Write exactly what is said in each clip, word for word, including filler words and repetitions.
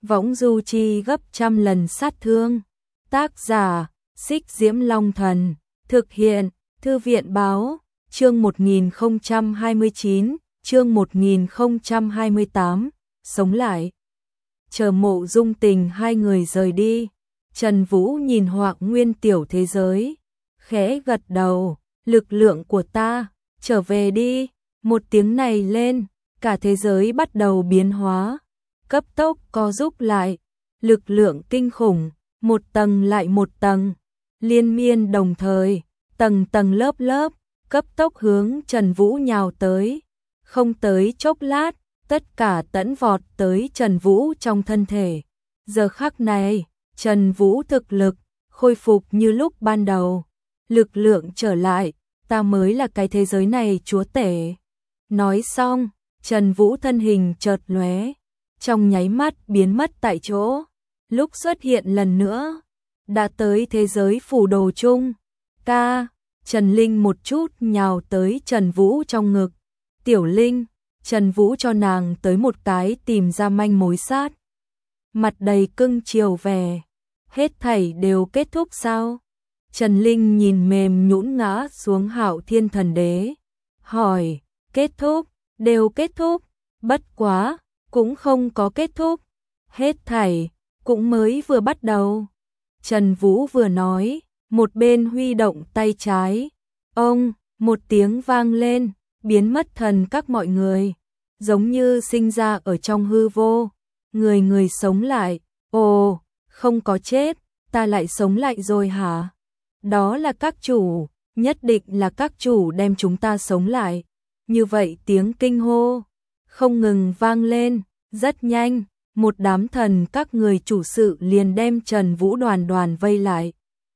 võng du chi gấp trăm lần sát thương. Tác giả, Xích Diễm Long Thần, thực hiện, Thư viện báo, chương một nghìn không trăm hai mươi chín, chương một nghìn không trăm hai mươi tám, sống lại. Chờ Mộ Dung Tình hai người rời đi, Trần Vũ nhìn Hoạc Nguyên tiểu thế giới, khẽ gật đầu, lực lượng của ta, trở về đi, một tiếng này lên, cả thế giới bắt đầu biến hóa, cấp tốc co rút lại, lực lượng kinh khủng, một tầng lại một tầng, liên miên đồng thời, tầng tầng lớp lớp, cấp tốc hướng Trần Vũ nhào tới, không tới chốc lát, tất cả tẫn vọt tới Trần Vũ trong thân thể. Giờ khắc này, Trần Vũ thực lực khôi phục như lúc ban đầu, lực lượng trở lại, ta mới là cái thế giới này chúa tể. Nói xong, Trần Vũ thân hình chợt lóe, trong nháy mắt biến mất tại chỗ, lúc xuất hiện lần nữa, đã tới thế giới phù đồ chung. Ca, Trần Linh một chút nhào tới Trần Vũ trong ngực. Tiểu Linh, Trần Vũ cho nàng tới một cái tìm ra manh mối sát. Mặt đầy cưng chiều vẻ, hết thảy đều kết thúc sao? Trần Linh nhìn mềm nhũn ngã xuống Hạo Thiên Thần Đế, hỏi, kết thúc, đều kết thúc, bất quá, cũng không có kết thúc, hết thảy, cũng mới vừa bắt đầu. Trần Vũ vừa nói, một bên huy động tay trái, ông, một tiếng vang lên, biến mất thần các mọi người, giống như sinh ra ở trong hư vô, người người sống lại, ồ, không có chết, ta lại sống lại rồi hả? Đó là các chủ, nhất định là các chủ đem chúng ta sống lại. Như vậy tiếng kinh hô không ngừng vang lên, rất nhanh, một đám thần các người chủ sự liền đem Trần Vũ đoàn đoàn vây lại.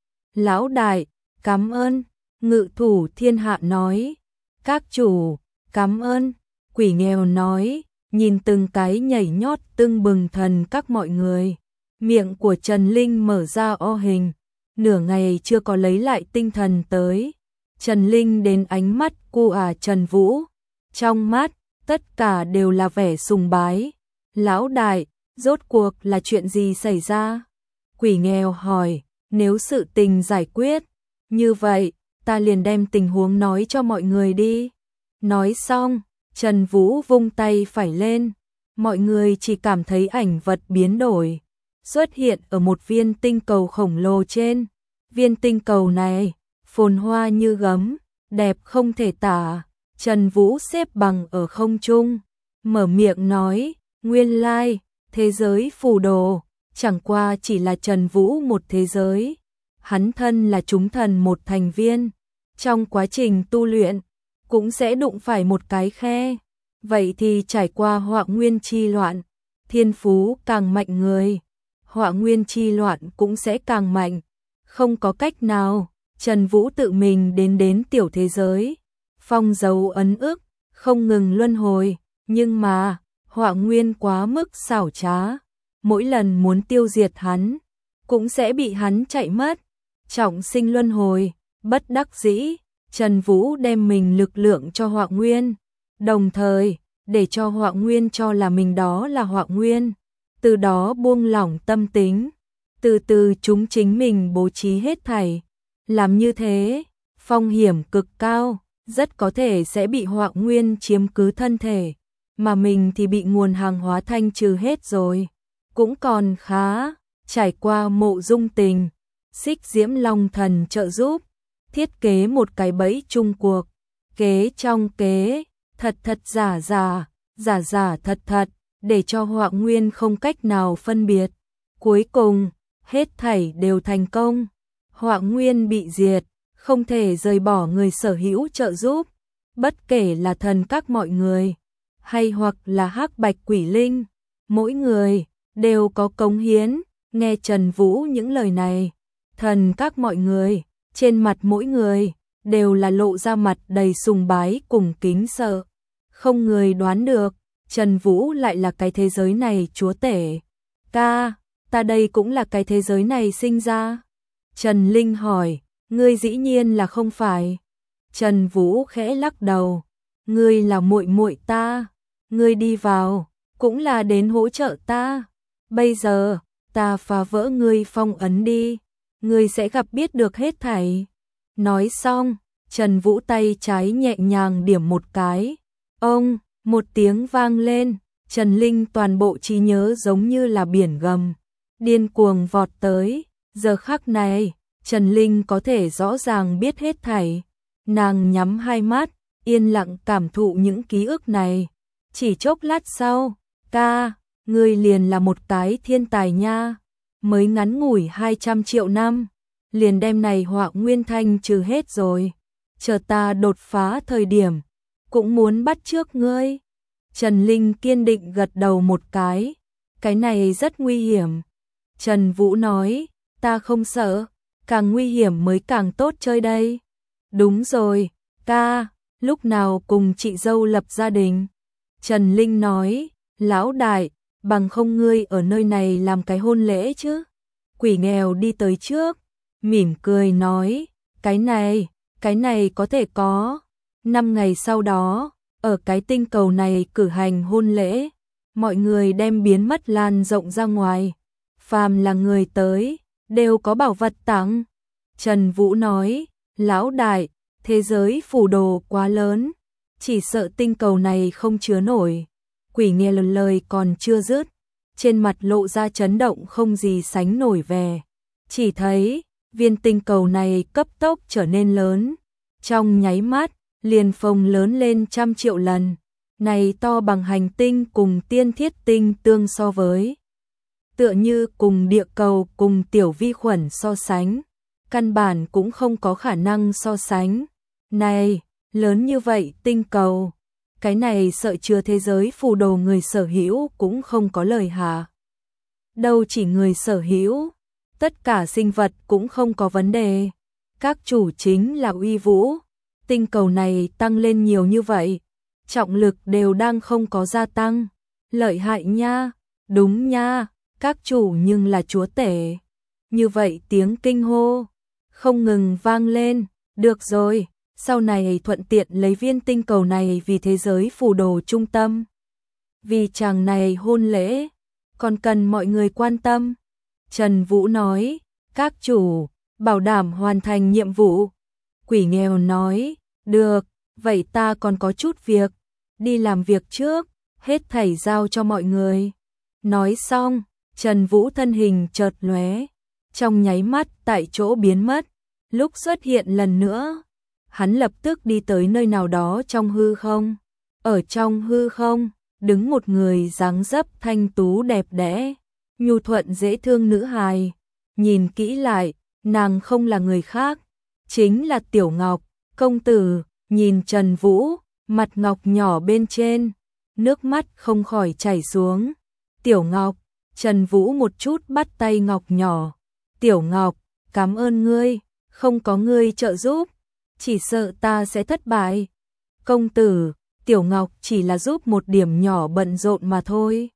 Lão đại, cảm ơn, Ngự Thủ Thiên Hạ nói. Các chủ, cảm ơn, Quỷ Nghèo nói, nhìn từng cái nhảy nhót tưng bừng thần các mọi người. Miệng của Trần Linh mở ra o hình, nửa ngày chưa có lấy lại tinh thần tới. Trần Linh đến ánh mắt cu à Trần Vũ, trong mắt, tất cả đều là vẻ sùng bái. Lão đại, rốt cuộc là chuyện gì xảy ra? Quỷ Nghèo hỏi, nếu sự tình giải quyết, như vậy, ta liền đem tình huống nói cho mọi người đi. Nói xong, Trần Vũ vung tay phải lên, mọi người chỉ cảm thấy ảnh vật biến đổi, xuất hiện ở một viên tinh cầu khổng lồ trên. Viên tinh cầu này, phồn hoa như gấm, đẹp không thể tả. Trần Vũ xếp bằng ở không trung, mở miệng nói, nguyên lai, thế giới phù đồ, chẳng qua chỉ là Trần Vũ một thế giới. Hắn thân là chúng thần một thành viên, trong quá trình tu luyện, cũng sẽ đụng phải một cái khe. Vậy thì trải qua họa nguyên chi loạn, thiên phú càng mạnh người, họa nguyên chi loạn cũng sẽ càng mạnh. Không có cách nào, Trần Vũ tự mình đến đến tiểu thế giới, phong dấu ấn ức, không ngừng luân hồi, nhưng mà, họa nguyên quá mức xảo trá, mỗi lần muốn tiêu diệt hắn, cũng sẽ bị hắn chạy mất, trọng sinh luân hồi, bất đắc dĩ, Trần Vũ đem mình lực lượng cho họa nguyên, đồng thời, để cho họa nguyên cho là mình đó là họa nguyên, từ đó buông lỏng tâm tính, từ từ chúng chính mình bố trí hết thảy. Làm như thế, phong hiểm cực cao, rất có thể sẽ bị họa nguyên chiếm cứ thân thể, mà mình thì bị nguồn hàng hóa thanh trừ hết rồi. Cũng còn khá, trải qua Mộ Dung Tình, Xích Diễm Long Thần trợ giúp, thiết kế một cái bẫy chung cuộc, kế trong kế, thật thật giả giả, giả giả thật thật, để cho họa nguyên không cách nào phân biệt. Cuối cùng, hết thảy đều thành công, họa nguyên bị diệt, không thể rời bỏ người sở hữu trợ giúp, bất kể là thần các mọi người, hay hoặc là hắc bạch quỷ linh, mỗi người đều có cống hiến. Nghe Trần Vũ những lời này, thần các mọi người, trên mặt mỗi người, đều là lộ ra mặt đầy sùng bái cùng kính sợ. Không người đoán được, Trần Vũ lại là cái thế giới này chúa tể. Ca, ta đây cũng là cái thế giới này sinh ra. Trần Linh hỏi, ngươi dĩ nhiên là không phải. Trần Vũ khẽ lắc đầu, ngươi là muội muội ta, ngươi đi vào, cũng là đến hỗ trợ ta. Bây giờ, ta phá vỡ ngươi phong ấn đi, ngươi sẽ gặp biết được hết thảy. Nói xong, Trần Vũ tay trái nhẹ nhàng điểm một cái. Ông, một tiếng vang lên, Trần Linh toàn bộ trí nhớ giống như là biển gầm, điên cuồng vọt tới. Giờ khắc này, Trần Linh có thể rõ ràng biết hết thảy. Nàng nhắm hai mắt, yên lặng cảm thụ những ký ức này. Chỉ chốc lát sau, ca, ngươi liền là một cái thiên tài nha. Mới ngắn ngủi hai trăm triệu năm, liền đem này họa nguyên thanh trừ hết rồi. Chờ ta đột phá thời điểm, cũng muốn bắt trước ngươi. Trần Linh kiên định gật đầu một cái. Cái này rất nguy hiểm. Trần Vũ nói, ta không sợ, càng nguy hiểm mới càng tốt chơi đây. Đúng rồi, ca, lúc nào cùng chị dâu lập gia đình? Trần Linh nói, lão đại, bằng không ngươi ở nơi này làm cái hôn lễ chứ? Quỷ nghèo đi tới trước, mỉm cười nói, cái này, cái này có thể có. Năm ngày sau đó, ở cái tinh cầu này cử hành hôn lễ, mọi người đem biến mất lan rộng ra ngoài. Phàm là người tới, đều có bảo vật tặng. Trần Vũ nói, lão đại, thế giới phù đồ quá lớn, chỉ sợ tinh cầu này không chứa nổi. Quỷ nghe lần lời còn chưa dứt, trên mặt lộ ra chấn động không gì sánh nổi vẻ. Chỉ thấy, viên tinh cầu này cấp tốc trở nên lớn. Trong nháy mắt, liền phồng lớn lên trăm triệu lần. Này to bằng hành tinh cùng tiên thiết tinh tương so với. Tựa như cùng địa cầu cùng tiểu vi khuẩn so sánh. Căn bản cũng không có khả năng so sánh. Này, lớn như vậy tinh cầu. Cái này sợ chưa thế giới phù đồ người sở hữu cũng không có lời hả. Đâu chỉ người sở hữu, tất cả sinh vật cũng không có vấn đề. Các chủ chính là uy vũ. Tinh cầu này tăng lên nhiều như vậy, trọng lực đều đang không có gia tăng. Lợi hại nha, đúng nha, các chủ nhưng là chúa tể. Như vậy tiếng kinh hô không ngừng vang lên. Được rồi, sau này thuận tiện lấy viên tinh cầu này vì thế giới phù đồ trung tâm. Vì chàng này hôn lễ, còn cần mọi người quan tâm. Trần Vũ nói, các chủ, bảo đảm hoàn thành nhiệm vụ. Quỷ nghèo nói, được, vậy ta còn có chút việc, đi làm việc trước, hết thảy giao cho mọi người. Nói xong, Trần Vũ thân hình chợt lóe, trong nháy mắt tại chỗ biến mất. Lúc xuất hiện lần nữa, hắn lập tức đi tới nơi nào đó trong hư không. Ở trong hư không, đứng một người dáng dấp thanh tú đẹp đẽ, nhu thuận dễ thương nữ hài. Nhìn kỹ lại, nàng không là người khác, chính là Tiểu Ngọc. Công tử, nhìn Trần Vũ, mặt ngọc nhỏ bên trên, nước mắt không khỏi chảy xuống. Tiểu Ngọc, Trần Vũ một chút bắt tay Ngọc nhỏ. Tiểu Ngọc, cảm ơn ngươi, không có ngươi trợ giúp, chỉ sợ ta sẽ thất bại. Công tử, Tiểu Ngọc chỉ là giúp một điểm nhỏ bận rộn mà thôi.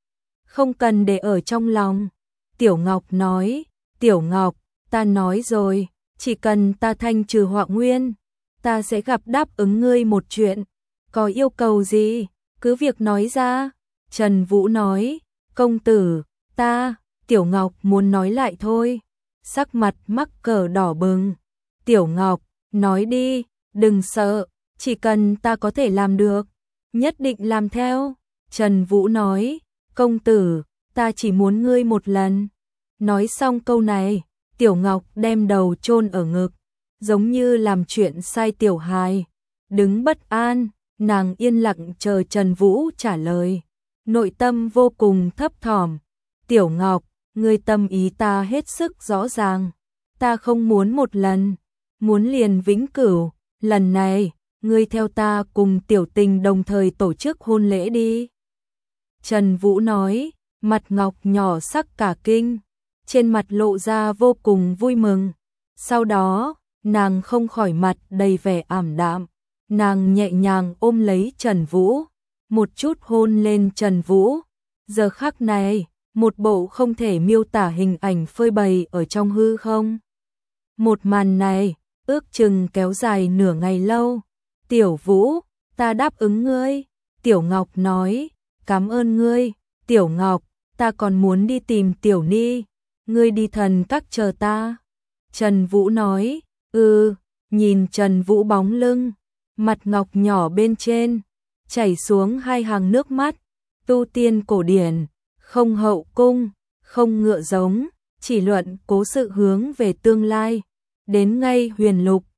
Không cần để ở trong lòng. Tiểu Ngọc nói, Tiểu Ngọc, ta nói rồi, chỉ cần ta thanh trừ họa nguyên, ta sẽ gặp đáp ứng ngươi một chuyện. Có yêu cầu gì, cứ việc nói ra. Trần Vũ nói, công tử, ta, Tiểu Ngọc muốn nói lại thôi. Sắc mặt mắc cỡ đỏ bừng. Tiểu Ngọc, nói đi, đừng sợ, chỉ cần ta có thể làm được, nhất định làm theo. Trần Vũ nói, công tử, ta chỉ muốn ngươi một lần. Nói xong câu này, Tiểu Ngọc đem đầu chôn ở ngực, giống như làm chuyện sai tiểu hài. Đứng bất an, nàng yên lặng chờ Trần Vũ trả lời. Nội tâm vô cùng thấp thỏm. Tiểu Ngọc, ngươi tâm ý ta hết sức rõ ràng. Ta không muốn một lần, muốn liền vĩnh cửu. Lần này, ngươi theo ta cùng Tiểu Tình đồng thời tổ chức hôn lễ đi. Trần Vũ nói, mặt ngọc nhỏ sắc cả kinh, trên mặt lộ ra vô cùng vui mừng. Sau đó, nàng không khỏi mặt đầy vẻ ảm đạm. Nàng nhẹ nhàng ôm lấy Trần Vũ, một chút hôn lên Trần Vũ. Giờ khắc này, một bộ không thể miêu tả hình ảnh phơi bày ở trong hư không. Một màn này, ước chừng kéo dài nửa ngày lâu. Tiểu Vũ, ta đáp ứng ngươi. Tiểu Ngọc nói, cảm ơn ngươi. Tiểu Ngọc, ta còn muốn đi tìm Tiểu Ni, ngươi đi thần các chờ ta. Trần Vũ nói, ừ, nhìn Trần Vũ bóng lưng, mặt ngọc nhỏ bên trên, chảy xuống hai hàng nước mắt, tu tiên cổ điển, không hậu cung, không ngựa giống, chỉ luận cố sự hướng về tương lai, đến ngay huyền lục,